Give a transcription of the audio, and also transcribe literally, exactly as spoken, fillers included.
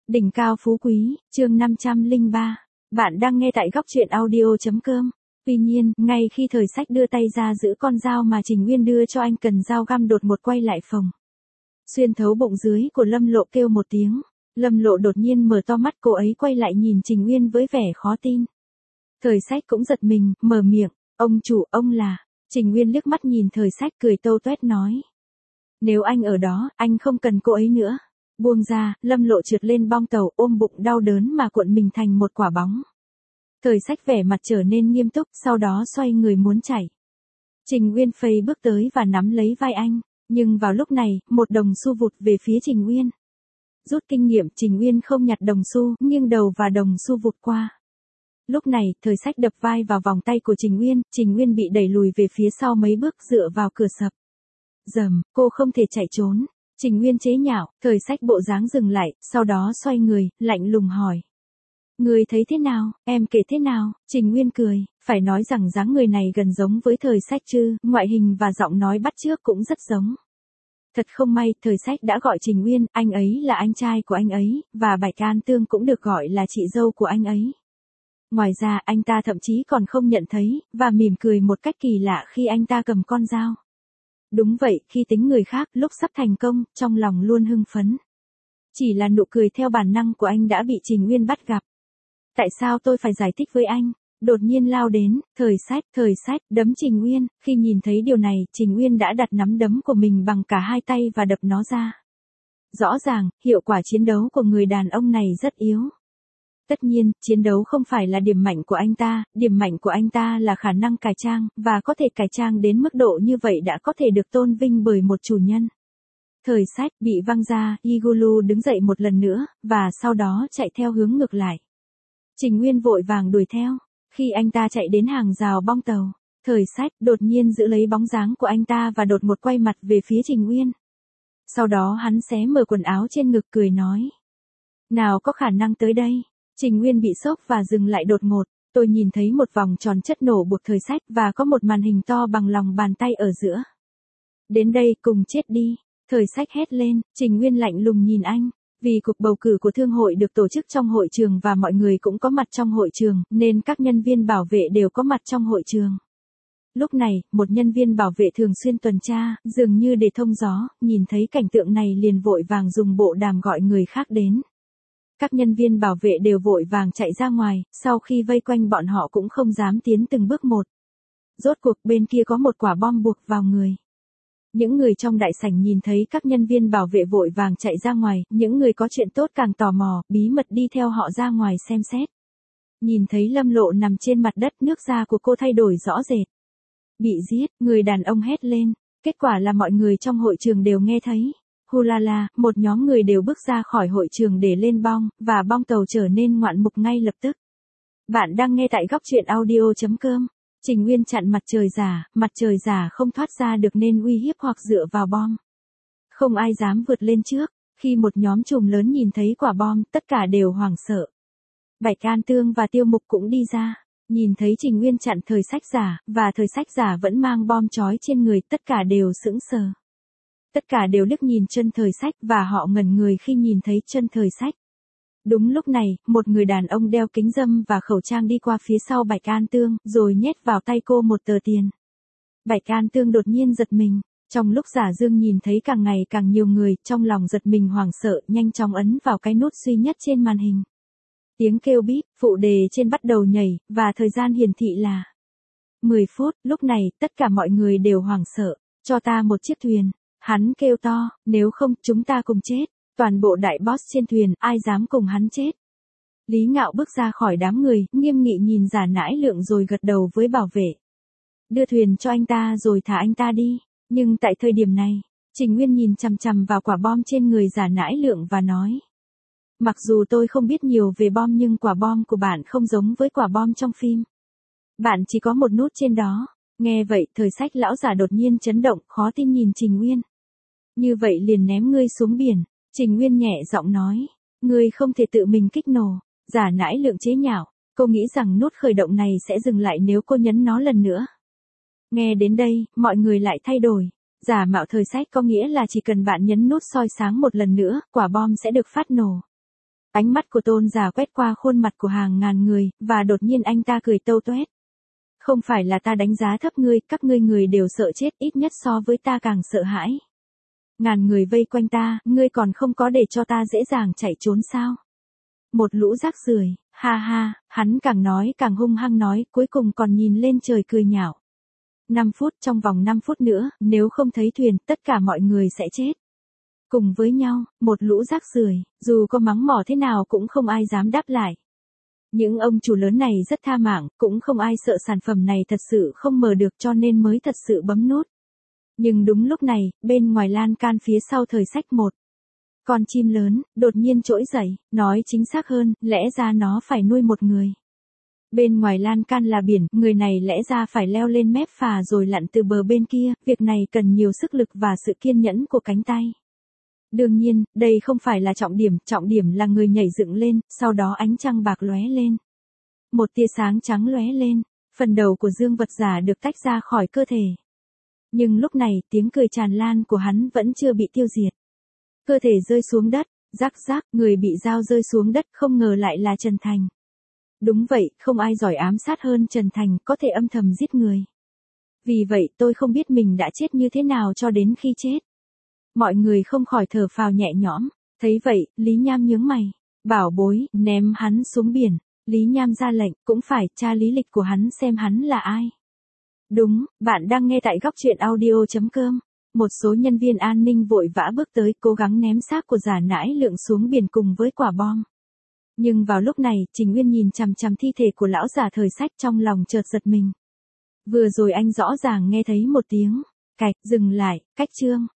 Đỉnh cao phú quý, chương năm trăm lẻ ba. Bạn đang nghe tại góc truyện audio.com. Tuy nhiên, ngay khi Thời Sách đưa tay ra giữ con dao mà Trình Nguyên đưa cho anh cần dao găm đột một quay lại phòng. Xuyên thấu bụng dưới của Lâm Lộ kêu một tiếng. Lâm Lộ đột nhiên mở to mắt, cô ấy quay lại nhìn Trình Nguyên với vẻ khó tin. Thời Sách cũng giật mình, mở miệng, ông chủ, ông là... Trình Nguyên liếc mắt nhìn Thời Sách cười tâu tuét nói. Nếu anh ở đó, anh không cần cô ấy nữa. Buông ra, Lâm Lộ trượt lên bong tàu ôm bụng đau đớn mà cuộn mình thành một quả bóng. Thời Sách vẻ mặt trở nên nghiêm túc, sau đó xoay người muốn chạy. Trình Nguyên phây bước tới và nắm lấy vai anh, nhưng vào lúc này, một đồng xu vụt về phía Trình Nguyên. Rút kinh nghiệm, Trình Nguyên không nhặt đồng xu, nghiêng đầu và đồng xu vụt qua. Lúc này, Thời Sách đập vai vào vòng tay của Trình Nguyên, Trình Nguyên bị đẩy lùi về phía sau mấy bước dựa vào cửa sập. Dầm, cô không thể chạy trốn. Trình Nguyên chế nhạo, Thời Sách bộ dáng dừng lại, sau đó xoay người, lạnh lùng hỏi. Người thấy thế nào, em kể thế nào? Trình Nguyên cười, phải nói rằng dáng người này gần giống với Thời Sách chứ, ngoại hình và giọng nói bắt chước cũng rất giống. Thật không may, Thời Sách đã gọi Trình Nguyên, anh ấy là anh trai của anh ấy, và Bạch An Tương cũng được gọi là chị dâu của anh ấy. Ngoài ra, anh ta thậm chí còn không nhận thấy, và mỉm cười một cách kỳ lạ khi anh ta cầm con dao. Đúng vậy, khi tính người khác, lúc sắp thành công, trong lòng luôn hưng phấn. Chỉ là nụ cười theo bản năng của anh đã bị Trình Nguyên bắt gặp. Tại sao tôi phải giải thích với anh? Đột nhiên lao đến, Thời Sách, Thời Sách, đấm Trình Nguyên. Khi nhìn thấy điều này, Trình Nguyên đã đặt nắm đấm của mình bằng cả hai tay và đập nó ra. Rõ ràng, hiệu quả chiến đấu của người đàn ông này rất yếu. Tất nhiên, chiến đấu không phải là điểm mạnh của anh ta, điểm mạnh của anh ta là khả năng cải trang, và có thể cải trang đến mức độ như vậy đã có thể được tôn vinh bởi một chủ nhân. Thời Sách bị văng ra, Igulu đứng dậy một lần nữa, và sau đó chạy theo hướng ngược lại. Trình Nguyên vội vàng đuổi theo. Khi anh ta chạy đến hàng rào bong tàu, Thời Sách đột nhiên giữ lấy bóng dáng của anh ta và đột một quay mặt về phía Trình Nguyên. Sau đó hắn xé mở quần áo trên ngực cười nói. Nào có khả năng tới đây. Trình Nguyên bị sốc và dừng lại đột ngột. Tôi nhìn thấy một vòng tròn chất nổ buộc Thời Sách và có một màn hình to bằng lòng bàn tay ở giữa. Đến đây cùng chết đi. Thời Sách hét lên, Trình Nguyên lạnh lùng nhìn anh. Vì cuộc bầu cử của thương hội được tổ chức trong hội trường và mọi người cũng có mặt trong hội trường, nên các nhân viên bảo vệ đều có mặt trong hội trường. Lúc này, một nhân viên bảo vệ thường xuyên tuần tra, dường như để thông gió, nhìn thấy cảnh tượng này liền vội vàng dùng bộ đàm gọi người khác đến. Các nhân viên bảo vệ đều vội vàng chạy ra ngoài, sau khi vây quanh bọn họ cũng không dám tiến từng bước một. Rốt cuộc bên kia có một quả bom buộc vào người. Những người trong đại sảnh nhìn thấy các nhân viên bảo vệ vội vàng chạy ra ngoài, những người có chuyện tốt càng tò mò, bí mật đi theo họ ra ngoài xem xét. Nhìn thấy Lâm Lộ nằm trên mặt đất, nước da của cô thay đổi rõ rệt. Bị giết, người đàn ông hét lên, kết quả là mọi người trong hội trường đều nghe thấy. Hulala, một nhóm người đều bước ra khỏi hội trường để lên bong, và bong tàu trở nên ngoạn mục ngay lập tức. Bạn đang nghe tại góc truyện audio.com. Trình Nguyên chặn mặt trời giả, mặt trời giả không thoát ra được nên uy hiếp hoặc dựa vào bom. Không ai dám vượt lên trước. Khi một nhóm trùm lớn nhìn thấy quả bom, tất cả đều hoảng sợ. Bạch An Tương và Tiêu Mục cũng đi ra. Nhìn thấy Trình Nguyên chặn Thời Sách giả, và Thời Sách giả vẫn mang bom trói trên người, tất cả đều sững sờ. Tất cả đều liếc nhìn chân Thời Sách và họ ngẩn người khi nhìn thấy chân Thời Sách. Đúng lúc này, một người đàn ông đeo kính râm và khẩu trang đi qua phía sau Bạch An Tương, rồi nhét vào tay cô một tờ tiền. Bạch An Tương đột nhiên giật mình. Trong lúc Giả Dương nhìn thấy càng ngày càng nhiều người, trong lòng giật mình hoảng sợ, nhanh chóng ấn vào cái nút duy nhất trên màn hình. Tiếng kêu bíp, phụ đề trên bắt đầu nhảy, và thời gian hiển thị là mười phút. Lúc này, tất cả mọi người đều hoảng sợ. Cho ta một chiếc thuyền. Hắn kêu to, nếu không, chúng ta cùng chết. Toàn bộ đại boss trên thuyền, ai dám cùng hắn chết. Lý Ngạo bước ra khỏi đám người, nghiêm nghị nhìn Giả Nãi Lượng rồi gật đầu với bảo vệ. Đưa thuyền cho anh ta rồi thả anh ta đi. Nhưng tại thời điểm này, Trình Nguyên nhìn chằm chằm vào quả bom trên người Giả Nãi Lượng và nói. Mặc dù tôi không biết nhiều về bom nhưng quả bom của bạn không giống với quả bom trong phim. Bạn chỉ có một nút trên đó. Nghe vậy, Thời Sách lão giả đột nhiên chấn động, khó tin nhìn Trình Nguyên. Như vậy liền ném ngươi xuống biển. Trình Nguyên nhẹ giọng nói. Ngươi không thể tự mình kích nổ. Giả Nãi Lượng chế nhạo. Cô nghĩ rằng nút khởi động này sẽ dừng lại nếu cô nhấn nó lần nữa. Nghe đến đây, mọi người lại thay đổi. Giả mạo Thời Sách có nghĩa là chỉ cần bạn nhấn nút soi sáng một lần nữa, quả bom sẽ được phát nổ. Ánh mắt của Tôn giả quét qua khuôn mặt của hàng ngàn người, và đột nhiên anh ta cười tâu tuét. Không phải là ta đánh giá thấp ngươi, các ngươi người đều sợ chết, ít nhất so với ta càng sợ hãi. Ngàn người vây quanh ta, ngươi còn không có để cho ta dễ dàng chạy trốn sao? Một lũ rác rưởi, ha ha, hắn càng nói càng hung hăng nói, cuối cùng còn nhìn lên trời cười nhạo. năm phút, trong vòng năm phút nữa, nếu không thấy thuyền, tất cả mọi người sẽ chết. Cùng với nhau, một lũ rác rưởi, dù có mắng mỏ thế nào cũng không ai dám đáp lại. Những ông chủ lớn này rất tha mạng, cũng không ai sợ sản phẩm này thật sự không mở được cho nên mới thật sự bấm nút. Nhưng đúng lúc này, bên ngoài lan can phía sau thời sách một. Con chim lớn, đột nhiên trỗi dậy, nói chính xác hơn, lẽ ra nó phải nuôi một người. Bên ngoài lan can là biển, người này lẽ ra phải leo lên mép phà rồi lặn từ bờ bên kia, việc này cần nhiều sức lực và sự kiên nhẫn của cánh tay. Đương nhiên, đây không phải là trọng điểm, trọng điểm là người nhảy dựng lên, sau đó ánh trăng bạc lóe lên. Một tia sáng trắng lóe lên, phần đầu của Dương Vật Giả được tách ra khỏi cơ thể. Nhưng lúc này, tiếng cười tràn lan của hắn vẫn chưa bị tiêu diệt. Cơ thể rơi xuống đất, rắc rắc, người bị dao rơi xuống đất, không ngờ lại là Trần Thành. Đúng vậy, không ai giỏi ám sát hơn Trần Thành, có thể âm thầm giết người. Vì vậy tôi không biết mình đã chết như thế nào cho đến khi chết. Mọi người không khỏi thở phào nhẹ nhõm. Thấy vậy, Lý Nham nhướng mày. Bảo bối, ném hắn xuống biển. Lý Nham ra lệnh, cũng phải tra lý lịch của hắn xem hắn là ai. Đúng, bạn đang nghe tại góc truyện audio chấm com. Một số nhân viên an ninh vội vã bước tới cố gắng ném xác của Giả Nãi Lượng xuống biển cùng với quả bom. Nhưng vào lúc này, Trình Uyên nhìn chằm chằm thi thể của lão già thời sách trong lòng chợt giật mình. Vừa rồi anh rõ ràng nghe thấy một tiếng cạch, dừng lại, cách chương.